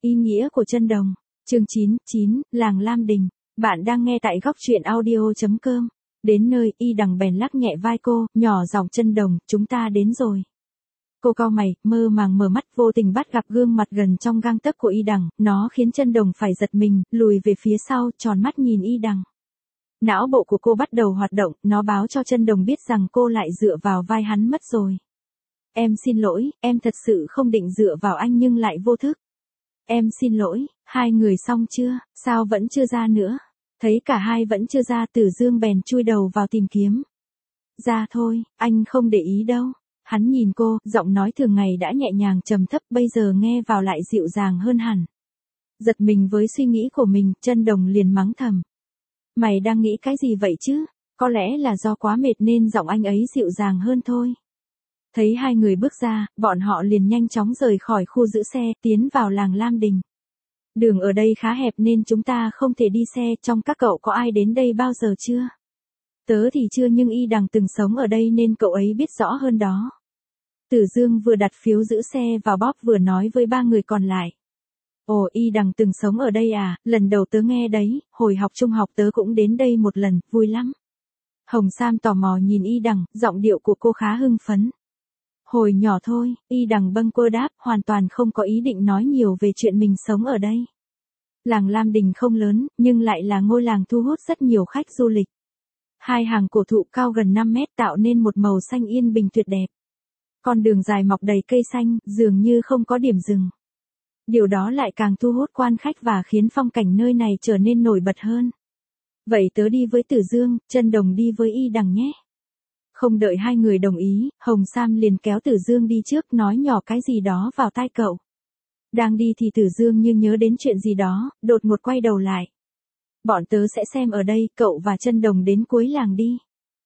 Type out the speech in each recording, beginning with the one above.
Ý nghĩa của chân đồng. Chương 9, Làng Lam Đình. Bạn đang nghe tại góc truyện audio.com. Đến nơi, Y Đằng bèn lắc nhẹ vai cô, nhỏ giọng: chân đồng, chúng ta đến rồi. Cô cau mày, mơ màng mở mắt, vô tình bắt gặp gương mặt gần trong gang tấc của Y Đằng, nó khiến chân đồng phải giật mình, lùi về phía sau, tròn mắt nhìn Y Đằng. Não bộ của cô bắt đầu hoạt động, nó báo cho chân đồng biết rằng cô lại dựa vào vai hắn mất rồi. Em xin lỗi, em thật sự không định dựa vào anh nhưng lại vô thức. Em xin lỗi. Hai người xong chưa, sao vẫn chưa ra nữa? Thấy cả hai vẫn chưa ra, Tử Dương bèn chui đầu vào tìm kiếm. Ra thôi, anh không để ý đâu. Hắn nhìn cô, giọng nói thường ngày đã nhẹ nhàng trầm thấp bây giờ nghe vào lại dịu dàng hơn hẳn. Giật mình với suy nghĩ của mình, chân đồng liền mắng thầm. Mày đang nghĩ cái gì vậy chứ? Có lẽ là do quá mệt nên giọng anh ấy dịu dàng hơn thôi. Thấy hai người bước ra, bọn họ liền nhanh chóng rời khỏi khu giữ xe, tiến vào làng Lam Đình. Đường ở đây khá hẹp nên chúng ta không thể đi xe, trong các cậu có ai đến đây bao giờ chưa? Tớ thì chưa nhưng Y Đằng từng sống ở đây nên cậu ấy biết rõ hơn đó. Tử Dương vừa đặt phiếu giữ xe vào bóp vừa nói với ba người còn lại. Ồ, Y Đằng từng sống ở đây à, lần đầu tớ nghe đấy, hồi học trung học tớ cũng đến đây một lần, vui lắm. Hồng Sam tò mò nhìn Y Đằng, giọng điệu của cô khá hưng phấn. Hồi nhỏ thôi, Y Đằng bâng quơ đáp, hoàn toàn không có ý định nói nhiều về chuyện mình sống ở đây. Làng Lam Đình không lớn, nhưng lại là ngôi làng thu hút rất nhiều khách du lịch. Hai hàng cổ thụ cao gần 5 mét tạo nên một màu xanh yên bình tuyệt đẹp. Con đường dài mọc đầy cây xanh, dường như không có điểm dừng. Điều đó lại càng thu hút quan khách và khiến phong cảnh nơi này trở nên nổi bật hơn. Vậy tớ đi với Tử Dương, chân đồng đi với Y Đằng nhé. Không đợi hai người đồng ý, Hồng Sam liền kéo Tử Dương đi trước, nói nhỏ cái gì đó vào tai cậu. Đang đi thì Tử Dương như nhớ đến chuyện gì đó, đột ngột quay đầu lại. Bọn tớ sẽ xem ở đây, cậu và chân đồng đến cuối làng đi.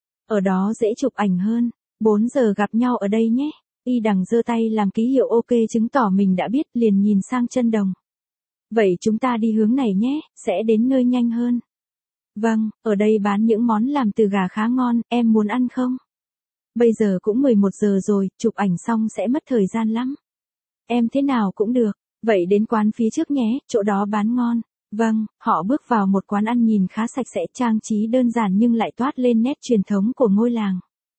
Ở đó dễ chụp ảnh hơn, 4 giờ gặp nhau ở đây nhé. Y Đằng giơ tay làm ký hiệu ok chứng tỏ mình đã biết, liền nhìn sang chân đồng. Vậy chúng ta đi hướng này nhé, sẽ đến nơi nhanh hơn. Vâng, ở đây bán những món làm từ gà khá ngon, em muốn ăn không? Bây giờ cũng 11 giờ rồi, chụp ảnh xong sẽ mất thời gian lắm. Em thế nào cũng được, vậy đến quán phía trước nhé, chỗ đó bán ngon. Vâng, họ bước vào một quán ăn nhìn khá sạch sẽ, trang trí đơn giản nhưng lại toát lên nét truyền thống của ngôi làng.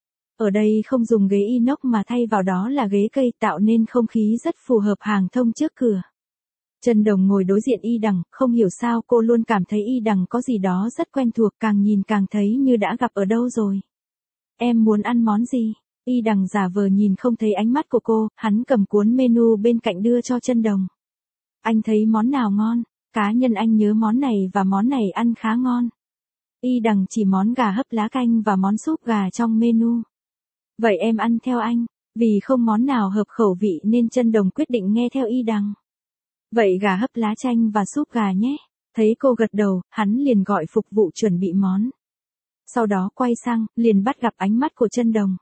Ở đây không dùng ghế inox mà thay vào đó là ghế cây, tạo nên không khí rất phù hợp hàng thông trước cửa. Chân đồng ngồi đối diện Y Đằng, không hiểu sao cô luôn cảm thấy Y Đằng có gì đó rất quen thuộc, càng nhìn càng thấy như đã gặp ở đâu rồi. Em muốn ăn món gì? Y Đằng giả vờ nhìn không thấy ánh mắt của cô, hắn cầm cuốn menu bên cạnh đưa cho chân đồng. Anh thấy món nào ngon? Cá nhân anh nhớ món này và món này ăn khá ngon. Y Đằng chỉ món gà hấp lá canh và món súp gà trong menu. Vậy em ăn theo anh, vì không món nào hợp khẩu vị nên chân đồng quyết định nghe theo Y Đằng. Vậy gà hấp lá chanh và súp gà nhé. Thấy cô gật đầu, hắn liền gọi phục vụ chuẩn bị món. Sau đó quay sang, liền bắt gặp ánh mắt của chân đồng.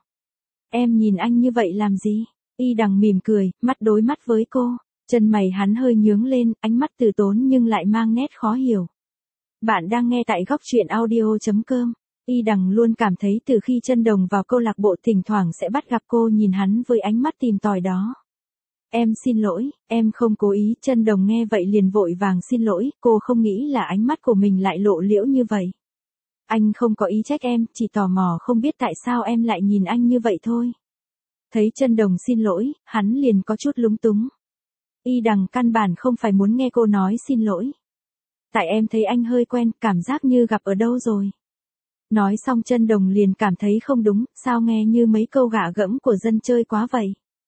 Em nhìn anh như vậy làm gì? Y Đằng mỉm cười, mắt đối mắt với cô. Chân mày hắn hơi nhướng lên, ánh mắt từ tốn nhưng lại mang nét khó hiểu. Bạn đang nghe tại góc truyện audio.com. Y Đằng luôn cảm thấy từ khi chân đồng vào câu lạc bộ thỉnh thoảng sẽ bắt gặp cô nhìn hắn với ánh mắt tìm tòi đó. Em xin lỗi, em không cố ý. Chân đồng nghe vậy liền vội vàng xin lỗi, cô không nghĩ là ánh mắt của mình lại lộ liễu như vậy. Anh không có ý trách em, chỉ tò mò không biết tại sao em lại nhìn anh như vậy thôi. Thấy chân đồng xin lỗi, hắn liền có chút lúng túng. Y Đằng căn bản không phải muốn nghe cô nói xin lỗi. Tại em thấy anh hơi quen, cảm giác như gặp ở đâu rồi. Nói xong chân đồng liền cảm thấy không đúng, sao nghe như mấy câu gạ gẫm của dân chơi quá vậy.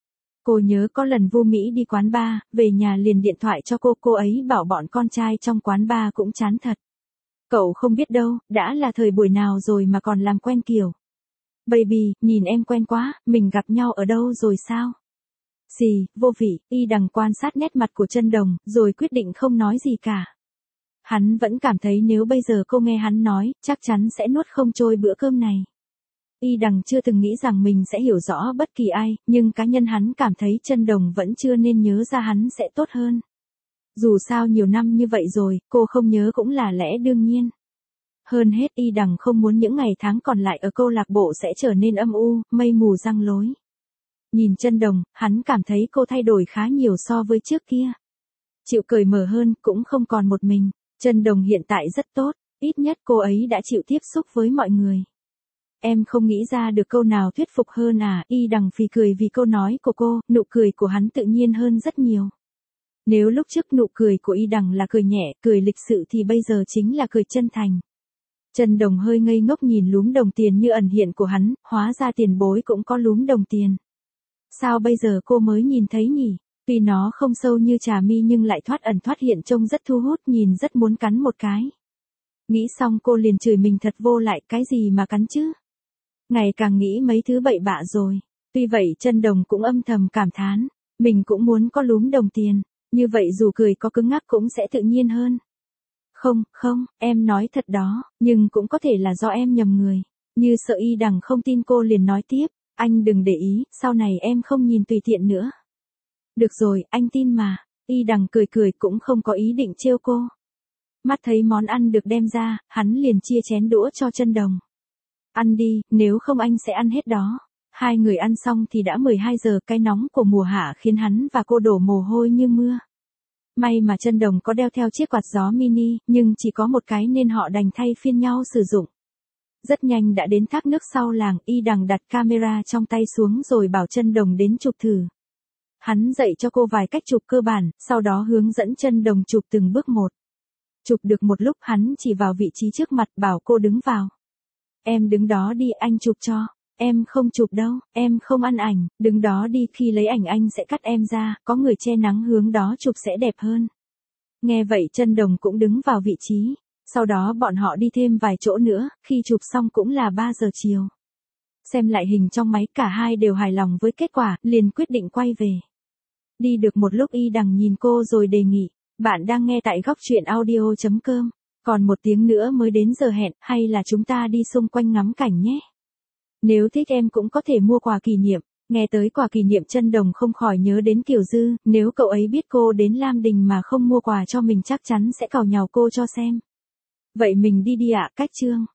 Cô nhớ có lần Vu Mỹ đi quán bar, về nhà liền điện thoại cho cô ấy bảo bọn con trai trong quán bar cũng chán thật. Cậu không biết đâu, đã là thời buổi nào rồi mà còn làm quen kiểu. Baby, nhìn em quen quá, mình gặp nhau ở đâu rồi sao? Gì, vô vị. Y Đằng quan sát nét mặt của chân đồng, rồi quyết định không nói gì cả. Hắn vẫn cảm thấy nếu bây giờ cô nghe hắn nói, chắc chắn sẽ nuốt không trôi bữa cơm này. Y Đằng chưa từng nghĩ rằng mình sẽ hiểu rõ bất kỳ ai, nhưng cá nhân hắn cảm thấy chân đồng vẫn chưa nên nhớ ra hắn sẽ tốt hơn. Dù sao nhiều năm như vậy rồi, cô không nhớ cũng là lẽ đương nhiên. Hơn hết Y Đằng không muốn những ngày tháng còn lại ở câu lạc bộ sẽ trở nên âm u, mây mù giăng lối. Nhìn chân đồng, hắn cảm thấy cô thay đổi khá nhiều so với trước kia. chịu cởi mở hơn, cũng không còn một mình. Trân Đồng hiện tại rất tốt, ít nhất cô ấy đã chịu tiếp xúc với mọi người. Em không nghĩ ra được câu nào thuyết phục hơn à, Y Đằng phì cười vì câu nói của cô, nụ cười của hắn tự nhiên hơn rất nhiều. Nếu lúc trước nụ cười của Y Đằng là cười nhẹ, cười lịch sự thì bây giờ chính là cười chân thành. Trân Đồng hơi ngây ngốc nhìn lúm đồng tiền như ẩn hiện của hắn, hóa ra tiền bối cũng có lúm đồng tiền. Sao bây giờ cô mới nhìn thấy nhỉ? Tuy nó không sâu như trà mi nhưng lại thoát ẩn thoát hiện trông rất thu hút, nhìn rất muốn cắn một cái. Nghĩ xong cô liền chửi mình thật vô lại, cái gì mà cắn chứ? Ngày càng nghĩ mấy thứ bậy bạ rồi. Tuy vậy Trân Đồng cũng âm thầm cảm thán, mình cũng muốn có lúm đồng tiền, như vậy dù cười có cứng ngắc cũng sẽ tự nhiên hơn. Không, em nói thật đó, nhưng cũng có thể là do em nhầm người. Như sợ Y Đằng không tin cô liền nói tiếp, anh đừng để ý, sau này em không nhìn tùy tiện nữa. Được rồi, anh tin mà. Y Đằng cười cười cũng không có ý định trêu cô. Mắt thấy món ăn được đem ra, hắn liền chia chén đũa cho Trân Đồng. Ăn đi, nếu không anh sẽ ăn hết đó. Hai người ăn xong thì đã 12 giờ, cái nóng của mùa hạ khiến hắn và cô đổ mồ hôi như mưa. May mà Trân Đồng có đeo theo chiếc quạt gió mini, nhưng chỉ có một cái nên họ đành thay phiên nhau sử dụng. Rất nhanh đã đến thác nước sau làng, Y Đằng đặt camera trong tay xuống rồi bảo Trân Đồng đến chụp thử. Hắn dạy cho cô vài cách chụp cơ bản, sau đó hướng dẫn Trân Đồng chụp từng bước một. Chụp được một lúc hắn chỉ vào vị trí trước mặt bảo cô đứng vào. Em đứng đó đi, anh chụp cho. Em không chụp đâu, em không ăn ảnh, đứng đó đi, khi lấy ảnh anh sẽ cắt em ra, có người che nắng hướng đó chụp sẽ đẹp hơn. Nghe vậy Trân Đồng cũng đứng vào vị trí, sau đó bọn họ đi thêm vài chỗ nữa, khi chụp xong cũng là 3 giờ chiều. Xem lại hình trong máy cả hai đều hài lòng với kết quả, liền quyết định quay về. Đi được một lúc Y Đằng nhìn cô rồi đề nghị, bạn đang nghe tại góc truyện audio.com, còn 1 tiếng nữa mới đến giờ hẹn, hay là chúng ta đi xung quanh ngắm cảnh nhé. Nếu thích em cũng có thể mua quà kỷ niệm. Nghe tới quà kỷ niệm Trân Đồng không khỏi nhớ đến Kiều Dư, nếu cậu ấy biết cô đến Lam Đình mà không mua quà cho mình chắc chắn sẽ càu nhàu cô cho xem. Vậy mình đi đi ạ, cách chương.